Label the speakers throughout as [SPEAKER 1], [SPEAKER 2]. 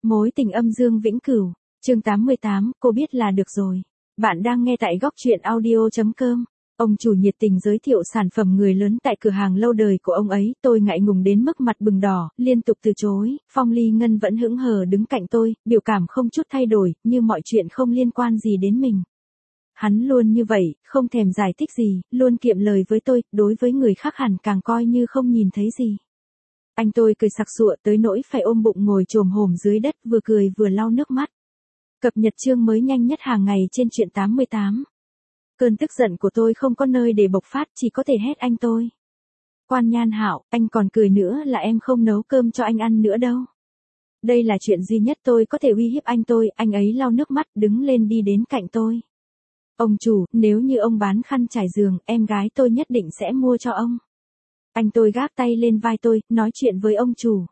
[SPEAKER 1] Mối tình âm dương vĩnh cửu, chương 88, cô biết là được rồi. Bạn đang nghe tại góc truyện audio.com. Ông chủ nhiệt tình giới thiệu sản phẩm người lớn tại cửa hàng lâu đời của ông ấy, tôi ngại ngùng đến mức mặt bừng đỏ, liên tục từ chối. Phong Ly Ngân vẫn hững hờ đứng cạnh tôi, biểu cảm không chút thay đổi, như mọi chuyện không liên quan gì đến mình. Hắn luôn như vậy, không thèm giải thích gì, luôn kiệm lời với tôi, đối với người khác hẳn càng coi như không nhìn thấy gì. Anh tôi cười sặc sụa tới nỗi phải ôm bụng ngồi chồm hổm dưới đất, vừa cười vừa lau nước mắt. Cập nhật chương mới nhanh nhất hàng ngày trên truyện 88. Cơn tức giận của tôi không có nơi để bộc phát, chỉ có thể hét anh tôi. Quan Nhan Hạo, anh còn cười nữa là em không nấu cơm cho anh ăn nữa đâu. Đây là chuyện duy nhất tôi có thể uy hiếp anh tôi, anh ấy lau nước mắt đứng lên đi đến cạnh tôi. Ông chủ, nếu như ông bán khăn trải giường, em gái tôi nhất định sẽ mua cho ông. Anh tôi gác tay lên vai tôi, nói chuyện với ông chủ.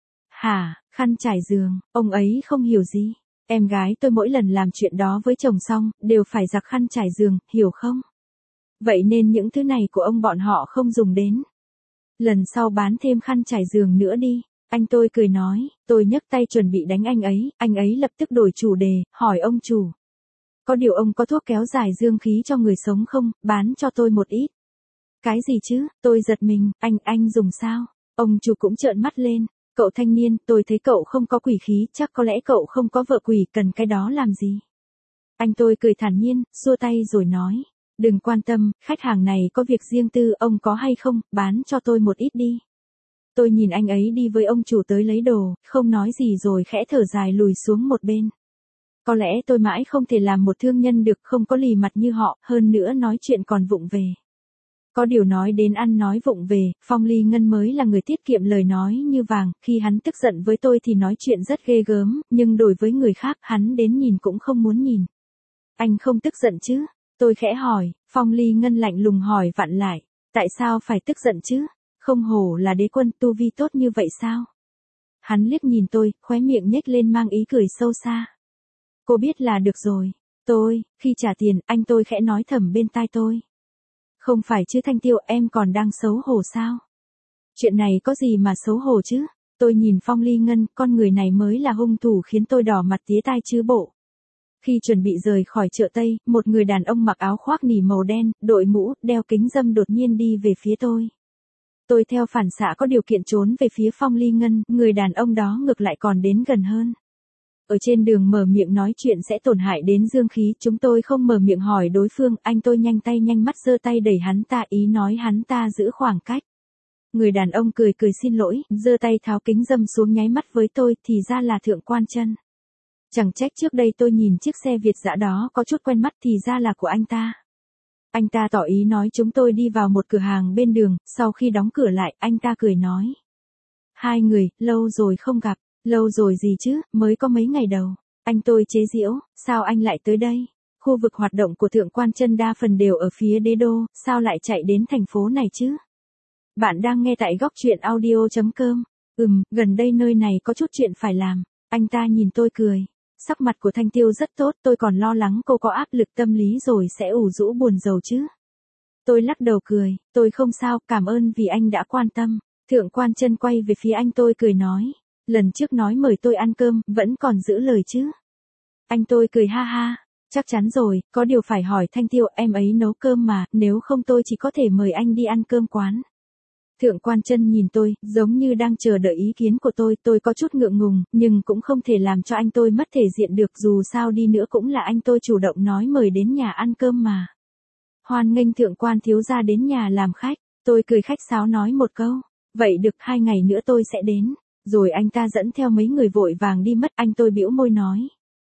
[SPEAKER 1] Hả, khăn trải giường, ông ấy không hiểu gì. Em gái tôi mỗi lần làm chuyện đó với chồng xong, đều phải giặt khăn trải giường, hiểu không? Vậy nên những thứ này của ông bọn họ không dùng đến. Lần sau bán thêm khăn trải giường nữa đi. Anh tôi cười nói, tôi nhấc tay chuẩn bị đánh anh ấy lập tức đổi chủ đề, hỏi ông chủ. Có điều ông có thuốc kéo dài dương khí cho người sống không, bán cho tôi một ít. Cái gì chứ, tôi giật mình, anh dùng sao? Ông chủ cũng trợn mắt lên, cậu thanh niên, tôi thấy cậu không có quỷ khí, chắc có lẽ cậu không có vợ quỷ, cần cái đó làm gì? Anh tôi cười thản nhiên, xua tay rồi nói, đừng quan tâm, khách hàng này có việc riêng tư, ông có hay không, bán cho tôi một ít đi. Tôi nhìn anh ấy đi với ông chủ tới lấy đồ, không nói gì rồi khẽ thở dài lùi xuống một bên. Có lẽ tôi mãi không thể làm một thương nhân được, không có lì mặt như họ, hơn nữa nói chuyện còn vụng về. Có điều nói đến ăn nói vụng về, Phong Ly Ngân mới là người tiết kiệm lời nói như vàng, khi hắn tức giận với tôi thì nói chuyện rất ghê gớm, nhưng đối với người khác hắn đến nhìn cũng không muốn nhìn. Anh không tức giận chứ? Tôi khẽ hỏi, Phong Ly Ngân lạnh lùng hỏi vặn lại, tại sao phải tức giận chứ? Không hổ là đế quân tu vi tốt như vậy sao? Hắn liếc nhìn tôi, khóe miệng nhếch lên mang ý cười sâu xa. Cô biết là được rồi. Khi trả tiền, anh tôi khẽ nói thầm bên tai tôi. Không phải chứ Thanh Tiêu, em còn đang xấu hổ sao? Chuyện này có gì mà xấu hổ chứ? Tôi nhìn Phong Ly Ngân, con người này mới là hung thủ khiến tôi đỏ mặt tía tai chứ bộ. Khi chuẩn bị rời khỏi chợ Tây, một người đàn ông mặc áo khoác nỉ màu đen, đội mũ, đeo kính râm đột nhiên đi về phía tôi. Tôi theo phản xạ có điều kiện trốn về phía Phong Ly Ngân, người đàn ông đó ngược lại còn đến gần hơn. Ở trên đường mở miệng nói chuyện sẽ tổn hại đến dương khí, chúng tôi không mở miệng hỏi đối phương, anh tôi nhanh tay nhanh mắt giơ tay đẩy hắn ta, ý nói hắn ta giữ khoảng cách. Người đàn ông cười cười xin lỗi, giơ tay tháo kính râm xuống nháy mắt với tôi, thì ra là Thượng Quan Chân. Chẳng trách trước đây tôi nhìn chiếc xe Việt dã đó có chút quen mắt, thì ra là của anh ta. Anh ta tỏ ý nói chúng tôi đi vào một cửa hàng bên đường, sau khi đóng cửa lại, anh ta cười nói. Hai người, lâu rồi không gặp. Lâu rồi gì chứ, mới có mấy ngày đầu. Anh tôi chế giễu, sao anh lại tới đây? Khu vực hoạt động của Thượng Quan Chân đa phần đều ở phía đế đô, sao lại chạy đến thành phố này chứ? Bạn đang nghe tại góc truyện audio.com. Gần đây nơi này có chút chuyện phải làm. Anh ta nhìn tôi cười. Sắc mặt của Thanh Tiêu rất tốt, tôi còn lo lắng cô có áp lực tâm lý rồi sẽ ủ rũ buồn rầu chứ. Tôi lắc đầu cười, tôi không sao, cảm ơn vì anh đã quan tâm. Thượng Quan Chân quay về phía anh tôi cười nói. Lần trước nói mời tôi ăn cơm, vẫn còn giữ lời chứ? Anh tôi cười ha ha, chắc chắn rồi, có điều phải hỏi Thanh Tiêu, em ấy nấu cơm mà, nếu không tôi chỉ có thể mời anh đi ăn cơm quán. Thượng Quan Chân nhìn tôi, giống như đang chờ đợi ý kiến của tôi có chút ngượng ngùng, nhưng cũng không thể làm cho anh tôi mất thể diện được, dù sao đi nữa cũng là anh tôi chủ động nói mời đến nhà ăn cơm mà. Hoan nghênh Thượng Quan thiếu gia đến nhà làm khách, tôi cười khách sáo nói một câu, vậy được 2 ngày nữa tôi sẽ đến. Rồi anh ta dẫn theo mấy người vội vàng đi mất, anh tôi bĩu môi nói.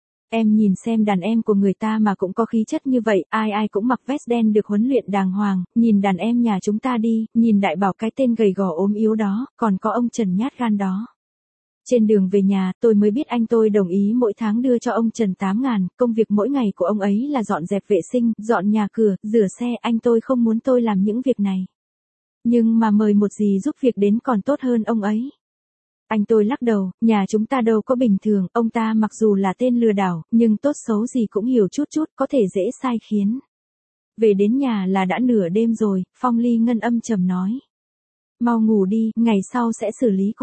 [SPEAKER 1] Em nhìn xem đàn em của người ta mà cũng có khí chất như vậy, ai cũng mặc vest đen được huấn luyện đàng hoàng, nhìn đàn em nhà chúng ta đi, nhìn Đại Bảo cái tên gầy gò ốm yếu đó, còn có ông Trần nhát gan đó. Trên đường về nhà, tôi mới biết anh tôi đồng ý mỗi tháng đưa cho ông Trần 8.000, công việc mỗi ngày của ông ấy là dọn dẹp vệ sinh, dọn nhà cửa, rửa xe, anh tôi không muốn tôi làm những việc này. Nhưng mà mời một dì giúp việc đến còn tốt hơn ông ấy. Anh tôi lắc đầu, nhà chúng ta đâu có bình thường, ông ta mặc dù là tên lừa đảo, nhưng tốt xấu gì cũng hiểu chút, có thể dễ sai khiến. Về đến nhà là đã nửa đêm rồi, Phong Ly Ngân âm trầm nói. Mau ngủ đi, ngày sau sẽ xử lý cô.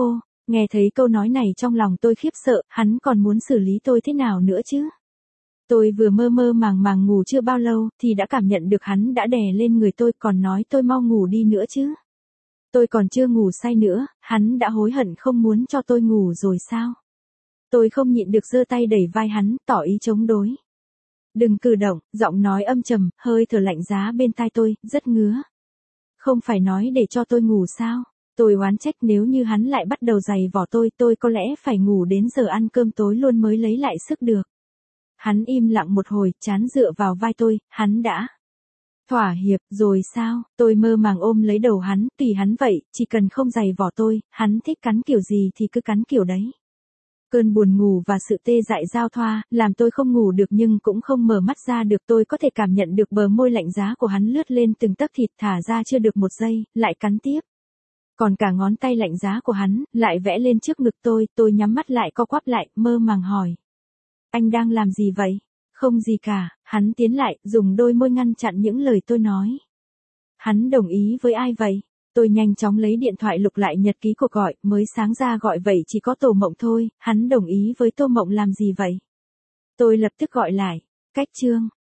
[SPEAKER 1] Nghe thấy câu nói này trong lòng tôi khiếp sợ, hắn còn muốn xử lý tôi thế nào nữa chứ? Tôi vừa mơ mơ màng màng ngủ chưa bao lâu, thì đã cảm nhận được hắn đã đè lên người tôi, còn nói tôi mau ngủ đi nữa chứ. Tôi còn chưa ngủ say nữa, hắn đã hối hận không muốn cho tôi ngủ rồi sao? Tôi không nhịn được giơ tay đẩy vai hắn, tỏ ý chống đối. Đừng cử động, giọng nói âm trầm, hơi thở lạnh giá bên tai tôi, rất ngứa. Không phải nói để cho tôi ngủ sao? Tôi oán trách, nếu như hắn lại bắt đầu giày vò tôi có lẽ phải ngủ đến giờ ăn cơm tối luôn mới lấy lại sức được. Hắn im lặng một hồi, trán dựa vào vai tôi, hắn đã thỏa hiệp rồi sao? Tôi mơ màng ôm lấy đầu hắn, tùy hắn vậy, chỉ cần không giày vò tôi, hắn thích cắn kiểu gì thì cứ cắn kiểu đấy. Cơn buồn ngủ và sự tê dại giao thoa, làm tôi không ngủ được nhưng cũng không mở mắt ra được. Tôi có thể cảm nhận được bờ môi lạnh giá của hắn lướt lên từng tấc thịt, thả ra chưa được một giây, lại cắn tiếp. Còn cả ngón tay lạnh giá của hắn, lại vẽ lên trước ngực tôi nhắm mắt lại co quắp lại, mơ màng hỏi. Anh đang làm gì vậy? Không gì cả, hắn tiến lại, dùng đôi môi ngăn chặn những lời tôi nói. Hắn đồng ý với ai vậy? Tôi nhanh chóng lấy điện thoại lục lại nhật ký cuộc gọi, mới sáng ra gọi vậy chỉ có Tô Mộng thôi, hắn đồng ý với Tô Mộng làm gì vậy? Tôi lập tức gọi lại, cách Trương.